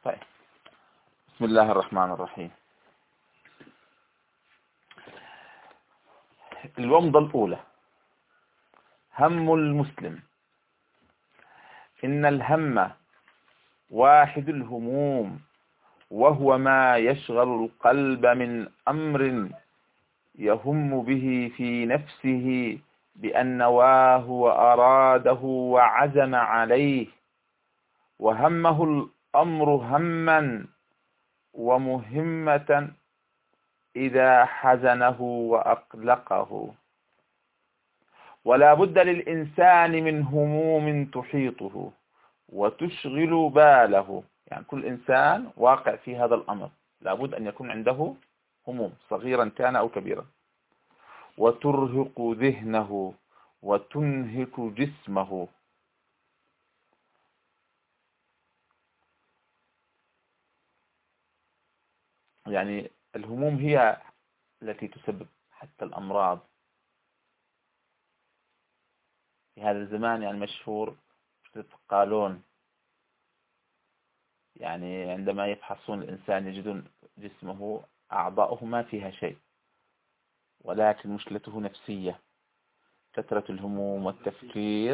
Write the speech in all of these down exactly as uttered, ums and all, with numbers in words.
طيب، بسم الله الرحمن الرحيم. الومضة الأولى: هم المسلم. إن الهم واحد الهموم، وهو ما يشغل القلب من أمر يهم به في نفسه بأن نواه وأراده وعزم عليه، وهمه الأمر هما ومهمة إذا حزنه وأقلقه. ولا بد للإنسان من هموم تحيطه وتشغل باله، يعني كل إنسان واقع في هذا الأمر، لا بد أن يكون عنده هموم صغيرا كان أو كبيرا، وترهق ذهنه وتنهك جسمه. يعني الهموم هي التي تسبب حتى الأمراض في هذا الزمان. يعني مشهور قالون، يعني عندما يفحصون الإنسان يجدون جسمه أعضاؤه ما فيها شيء، ولكن مشكلته نفسية. كثرة الهموم والتفكير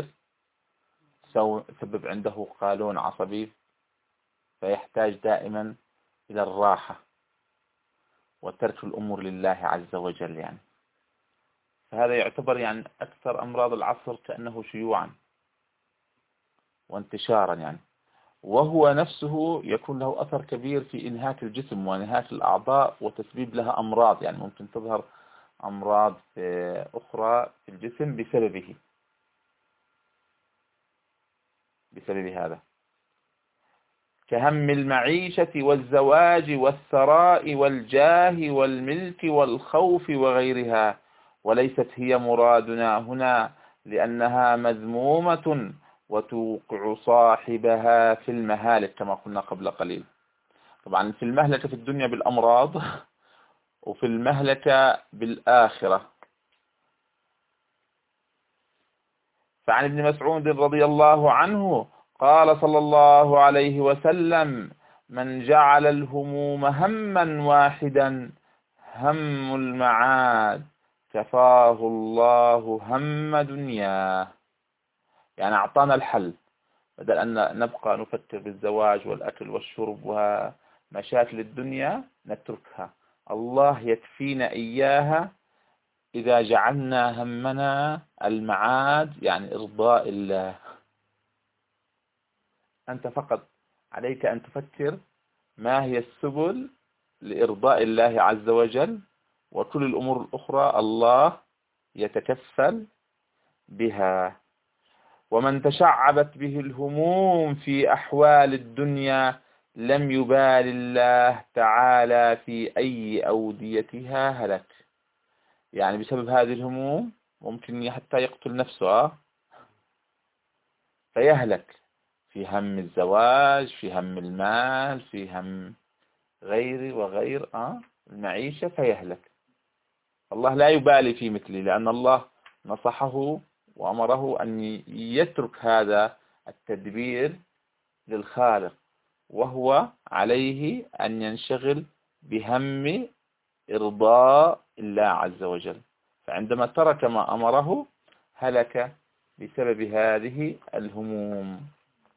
تسبب عنده قالون عصبي، فيحتاج دائما إلى الراحة وترك الأمور لله عز وجل. يعني فهذا يعتبر يعني أكثر أمراض العصر كأنه شيوعا وانتشارا، يعني وهو نفسه يكون له أثر كبير في إنهاك الجسم وإنهاك الأعضاء وتسبيب لها أمراض. يعني ممكن تظهر أمراض أخرى في الجسم بسببه بسبب هذا، كهم المعيشة والزواج والثراء والجاه والملك والخوف وغيرها. وليست هي مرادنا هنا لأنها مذمومة وتوقع صاحبها في المهالك كما قلنا قبل قليل. طبعا في المهلكة في الدنيا بالأمراض، وفي المهلكة بالآخرة. فعن ابن مسعود رضي الله عنه قال صلى الله عليه وسلم: من جعل الهموم هما واحدا هم المعاد كفاه الله هم دنياه. يعني أعطانا الحل، بدل أن نبقى نفكر بالزواج والأكل والشرب ومشاكل الدنيا نتركها، الله يكفينا إياها إذا جعلنا همنا المعاد، يعني إرضاء الله. أنت فقط عليك أن تفكر ما هي السبل لإرضاء الله عز وجل، وكل الأمور الأخرى الله يتكفل بها. ومن تشعبت به الهموم في أحوال الدنيا لم يبال الله تعالى في أي أوديتها هلك. يعني بسبب هذه الهموم ممكن حتى يقتل نفسه فيهلك في هم الزواج، في هم المال، في هم غير وغير آه المعيشة فيهلك. الله لا يبالي في مثله، لأن الله نصحه وأمره أن يترك هذا التدبير للخالق، وهو عليه أن ينشغل بهم إرضاء الله عز وجل. فعندما ترك ما أمره هلك بسبب هذه الهموم.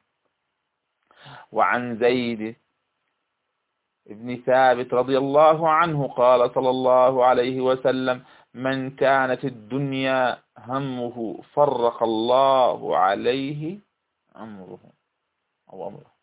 وعن زيد ابن ثابت رضي الله عنه قال صلى الله عليه وسلم: من كانت الدنيا همه فرق الله عليه أمره أو أمره.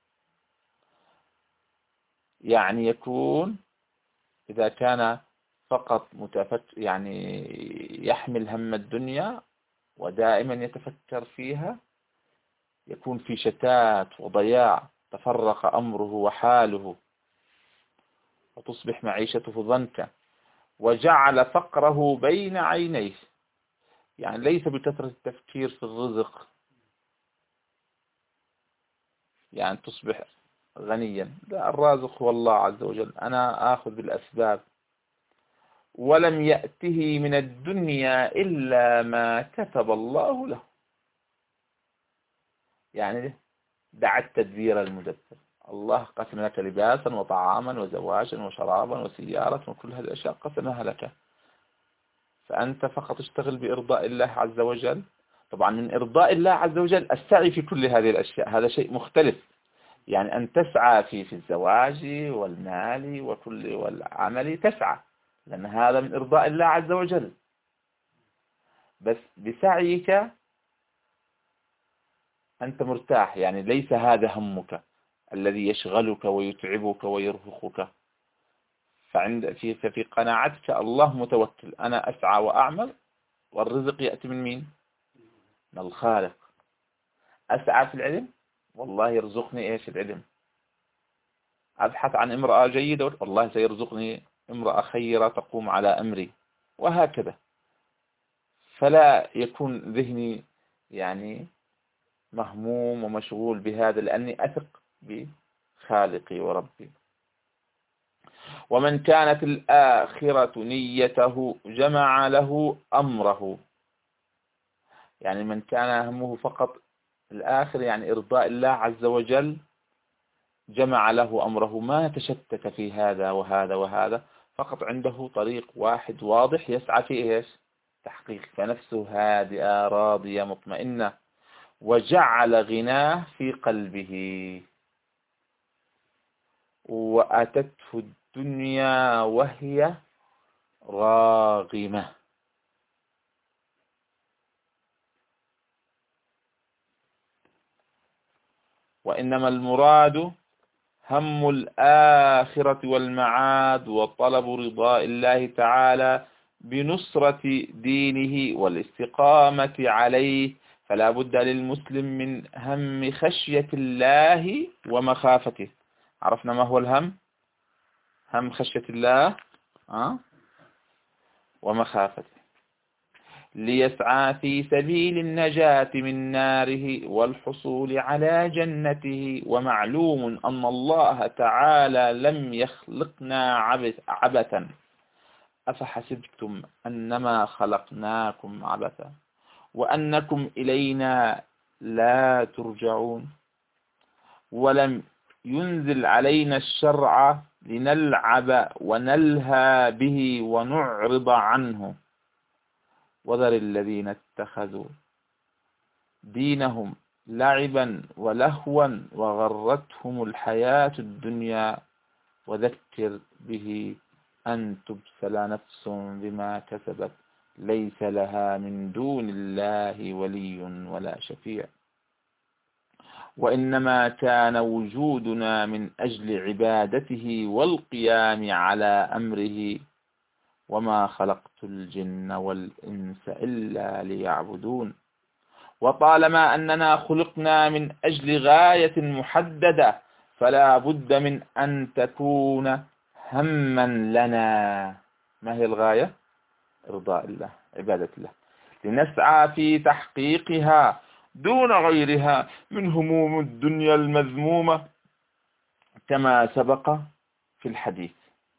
يعني يكون إذا كان فقط متفكر، يعني يحمل هم الدنيا ودائما يتفكر فيها، يكون في شتات وضياع، تفرق أمره وحاله، وتصبح معيشته ضنكا، وجعل فقره بين عينيه. يعني ليس بكثرة التفكير في الرزق يعني تصبح غنيا، لا، الرازق هو الله عز وجل، أنا آخذ بالأسباب. ولم يأته من الدنيا إلا ما كتب الله له. يعني دع التدبير المدبر، الله قسم لك لباسا وطعاما وزواجا وشرابا وسيارة وكل هذه الأشياء قسمها لك، فأنت فقط اشتغل بإرضاء الله عز وجل. طبعا من إرضاء الله عز وجل السعي في كل هذه الأشياء، هذا شيء مختلف. يعني أن تسعى في في الزواج والمال وكل والعمل تسعى، لأن هذا من إرضاء الله عز وجل. بس بسعيك أنت مرتاح، يعني ليس هذا همك الذي يشغلك ويتعبك ويرهقك. فعند في في قناعتك الله متوكل، أنا أسعى وأعمل والرزق يأتي من مين؟ من الخالق. أسعى في العلم، والله يرزقني إيش العلم. أبحث عن امرأة جيدة، والله سيرزقني امرأة خيرة تقوم على أمري، وهكذا. فلا يكون ذهني يعني مهموم ومشغول بهذا، لأني أثق بخالقي وربي. ومن كانت الآخرة نيته جمع له أمره، يعني من كان همه فقط الآخر يعني إرضاء الله عز وجل، جمع له أمره، ما تشتت في هذا وهذا وهذا، فقط عنده طريق واحد واضح يسعى فيه إيش؟ تحقيق. فنفسه هادئة راضية مطمئنة، وجعل غناه في قلبه، وأتته الدنيا وهي راغمة. وإنما المراد هم الآخرة والمعاد، وطلب رضاء الله تعالى بنصرة دينه والاستقامة عليه. فلا بد للمسلم من هم خشية الله ومخافته. عرفنا ما هو الهم؟ هم خشية الله أه؟ ومخافته، ليسعى في سبيل النجاة من ناره والحصول على جنته. ومعلوم أن الله تعالى لم يخلقنا عبثا، أفحسبتم أنما خلقناكم عبثا وأنكم إلينا لا ترجعون. ولم ينزل علينا الشرع لنلعب ونلهى به ونعرض عنه. وذر الذين اتخذوا دينهم لعبا ولهوا وغرتهم الحياة الدنيا وذكر به أن تبسل نفس بما كسبت ليس لها من دون الله ولي ولا شفيع. وإنما كان وجودنا من أجل عبادته والقيام على أمره، وما خلقت الجن والإنس إلا ليعبدون. وطالما أننا خلقنا من أجل غاية محددة، فلا بد من أن تكون هما لنا. ما هي الغاية؟ إرضاء الله، عبادة الله، لنسعى في تحقيقها دون غيرها من هموم الدنيا المذمومة، كما سبق في الحديث.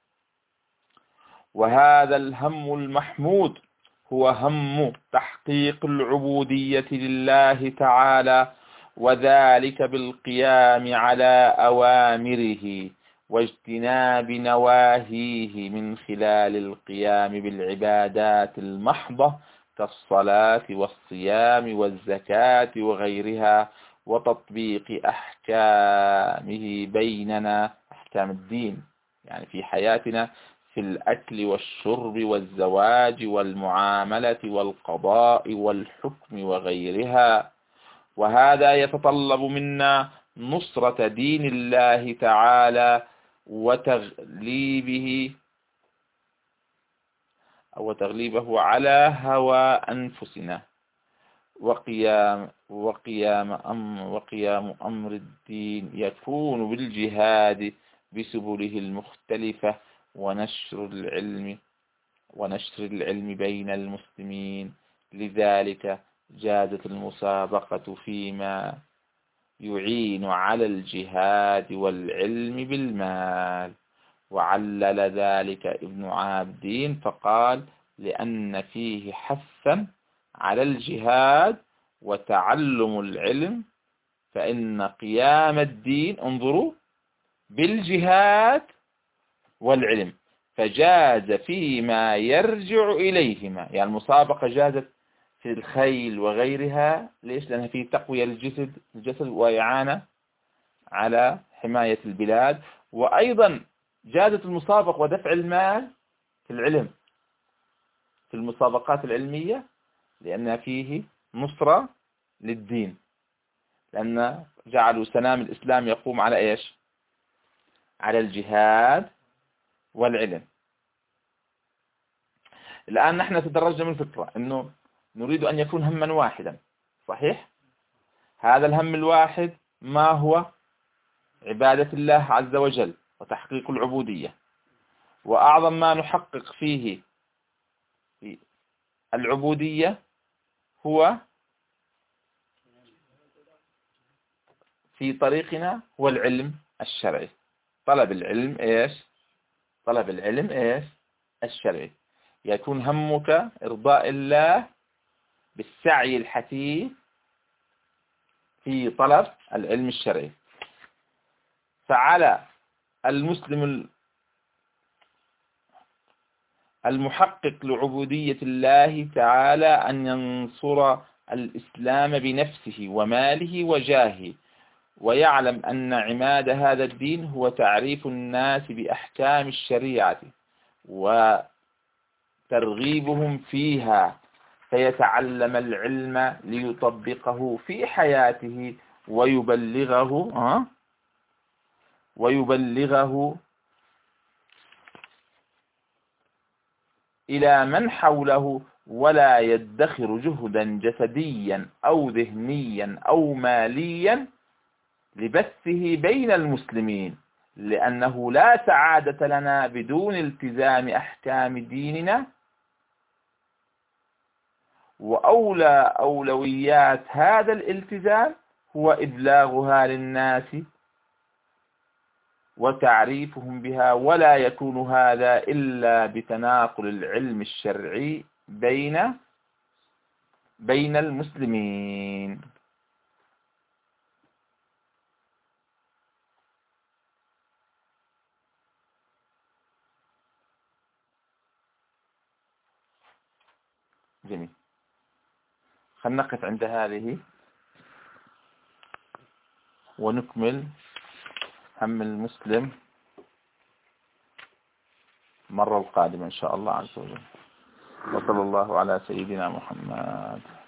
وهذا الهم المحمود هو هم تحقيق العبودية لله تعالى، وذلك بالقيام على أوامره واجتناب نواهيه من خلال القيام بالعبادات المحضة كالصلاة والصيام والزكاة وغيرها، وتطبيق أحكامه بيننا، أحكام الدين يعني في حياتنا، في الأكل والشرب والزواج والمعاملة والقضاء والحكم وغيرها. وهذا يتطلب منا نصرة دين الله تعالى وتغليبه أو تغليبه على هوى أنفسنا، وقيام وقيام أمر وقيام أمر الدين يكون بالجهاد بسبله المختلفة ونشر العلم ونشر العلم بين المسلمين. لذلك جازت المسابقة فيما يعين على الجهاد والعلم بالمال. وعلل ذلك ابن عابدين فقال: لأن فيه حثا على الجهاد وتعلم العلم، فإن قيام الدين، انظروا بالجهاد والعلم، فجاز فيما يرجع إليهما. يعني المسابقة جازت في الخيل وغيرها، ليش؟ لأنها في تقوية الجسد الجسد وإعانة على حماية البلاد. وأيضا جازت المسابقة ودفع المال في العلم، في المسابقات العلمية، لأن فيه نصرة للدين، لأن جعلوا سنام الإسلام يقوم على إيش؟ على الجهاد والعلم. الآن نحن تدرجنا من فكرة أنه نريد أن يكون هما واحدا، صحيح؟ هذا الهم الواحد ما هو؟ عبادة الله عز وجل وتحقيق العبودية. وأعظم ما نحقق فيه العبودية هو في طريقنا هو العلم الشرعي. طلب العلم إيش؟ طلب العلم إيش؟ الشرعي. يكون همك إرضاء الله بالسعي الحثيث في طلب العلم الشرعي. فعلى المسلم المحقق لعبودية الله تعالى أن ينصر الإسلام بنفسه وماله وجاهه، ويعلم أن عماد هذا الدين هو تعريف الناس بأحكام الشريعة وترغيبهم فيها، فيتعلم العلم ليطبقه في حياته ويبلغه أه؟ ويبلغه إلى من حوله، ولا يدخر جهدا جسديا أو ذهنيا أو ماليا لبثه بين المسلمين، لأنه لا سعادة لنا بدون التزام أحكام ديننا. وأولى أولويات هذا الالتزام هو إبلاغها للناس وتعريفهم بها، ولا يكون هذا إلا بتناقل العلم الشرعي بين بين المسلمين. جميل. خلينا نقف عند هذه ونكمل هم المسلم المرة القادمة إن شاء الله عز وجل. وصلى الله على سيدنا محمد.